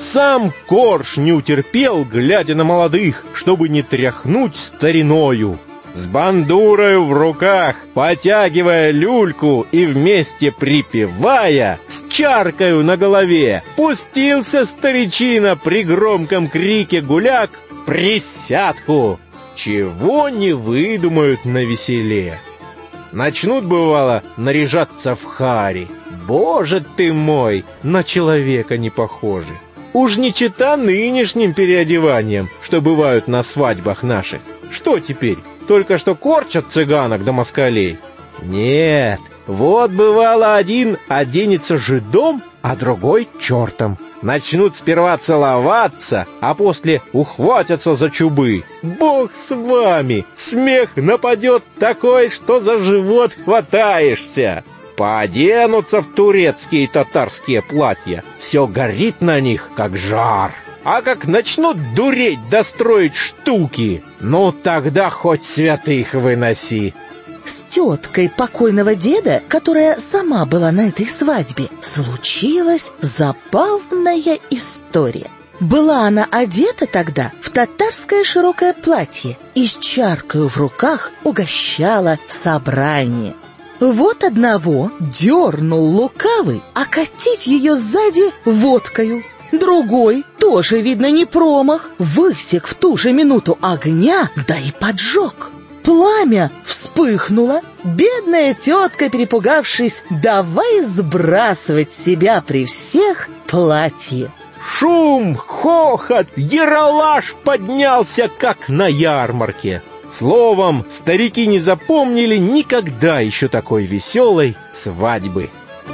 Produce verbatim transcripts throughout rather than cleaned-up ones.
Сам Корж не утерпел, глядя на молодых, чтобы не тряхнуть стариною. С бандурою в руках, потягивая люльку и вместе припевая, с чаркою на голове, пустился старичина при громком крике гуляк «Присядку!» Чего не выдумают на веселе. Начнут, бывало, наряжаться в хари. Боже ты мой, на человека не похожи. Уж не чета нынешним переодеванием, что бывают на свадьбах наших. Что теперь, только что корчат цыганок да москалей? Нет, вот бывало один оденется жидом, а другой чертом. Начнут сперва целоваться, а после ухватятся за чубы. Бог с вами! Смех нападет такой, что за живот хватаешься. Пооденутся в турецкие и татарские платья. Все горит на них, как жар. А как начнут дуреть да строить штуки, ну тогда хоть святых выноси. С теткой покойного деда, которая сама была на этой свадьбе, случилась забавная история. Была она одета тогда в татарское широкое платье и с чаркою в руках угощала собрание. Вот одного дернул лукавый окатить ее сзади водкою. Другой, тоже, видно, не промах, высек в ту же минуту огня, да и поджег. Пламя вспыхнуло, бедная тетка, перепугавшись, давай сбрасывать с себя при всех платье. Шум, хохот, яролаж поднялся, как на ярмарке. Словом, старики не запомнили никогда еще такой веселой свадьбы.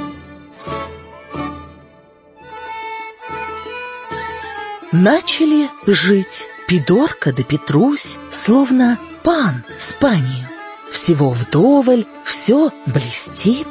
Начали жить Пидорка да Петрусь, словно пан с панью. Всего вдоволь, все блестит.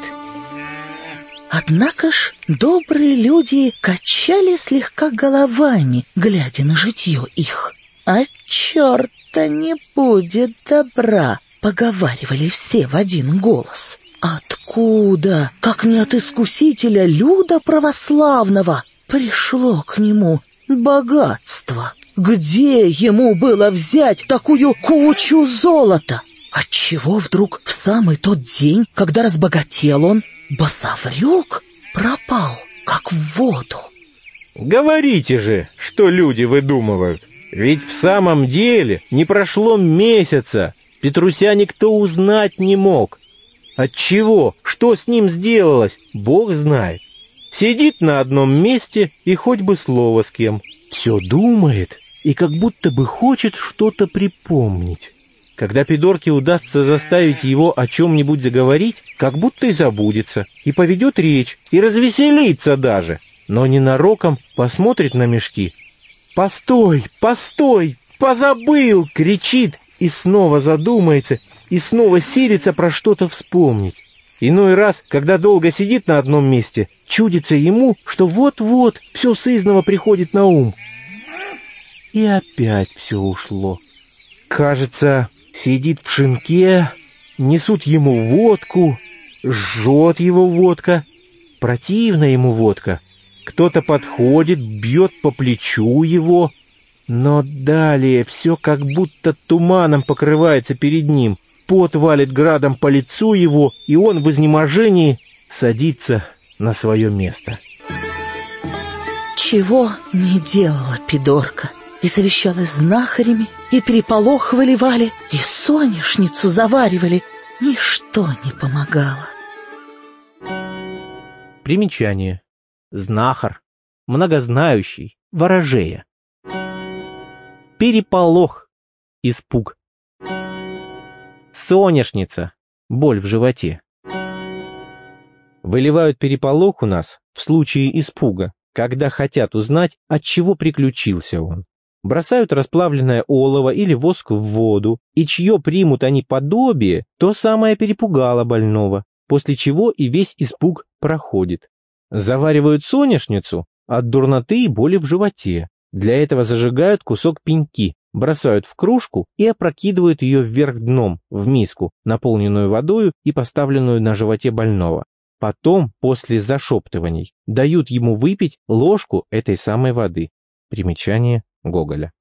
Однако ж добрые люди качали слегка головами, глядя на житье их. «А черта не будет добра», — поговаривали все в один голос. Откуда, как не от искусителя люда православного, пришло к нему богатство? Где ему было взять такую кучу золота? Отчего вдруг в самый тот день, когда разбогател он, басаврюк пропал, как в воду? Говорите же, что люди выдумывают. Ведь в самом деле не прошло месяца, Петруся никто узнать не мог. Отчего, что с ним сделалось, Бог знает. Сидит на одном месте и хоть бы слово с кем. Все думает и как будто бы хочет что-то припомнить. Когда Пидорке удастся заставить его о чем-нибудь заговорить, как будто и забудется, и поведет речь, и развеселится даже, но ненароком посмотрит на мешки. «Постой, постой, позабыл!» — кричит, и снова задумается, и снова силится про что-то вспомнить. Иной раз, когда долго сидит на одном месте, чудится ему, что вот-вот все сызнова приходит на ум. И опять все ушло. Кажется, сидит в шинке, несут ему водку, жжет его водка, противна ему водка. Кто-то подходит, бьет по плечу его, но далее все как будто туманом покрывается перед ним, пот валит градом по лицу его, и он в изнеможении садится на свое место. Чего не делала Пидорка, и совещалась с знахарями, и переполох выливали, и соняшницу заваривали, ничто не помогало. Примечание. Знахар, многознающий, ворожея. Переполох, испуг. Соняшница, боль в животе. Выливают переполох у нас в случае испуга, когда хотят узнать, от чего приключился он. Бросают расплавленное олово или воск в воду, и чье примут они подобие, то самое перепугало больного, после чего и весь испуг проходит. Заваривают соняшницу от дурноты и боли в животе. Для этого зажигают кусок пеньки, бросают в кружку и опрокидывают ее вверх дном в миску, наполненную водою и поставленную на животе больного. Потом, после зашептываний, дают ему выпить ложку этой самой воды. Примечание Гоголя.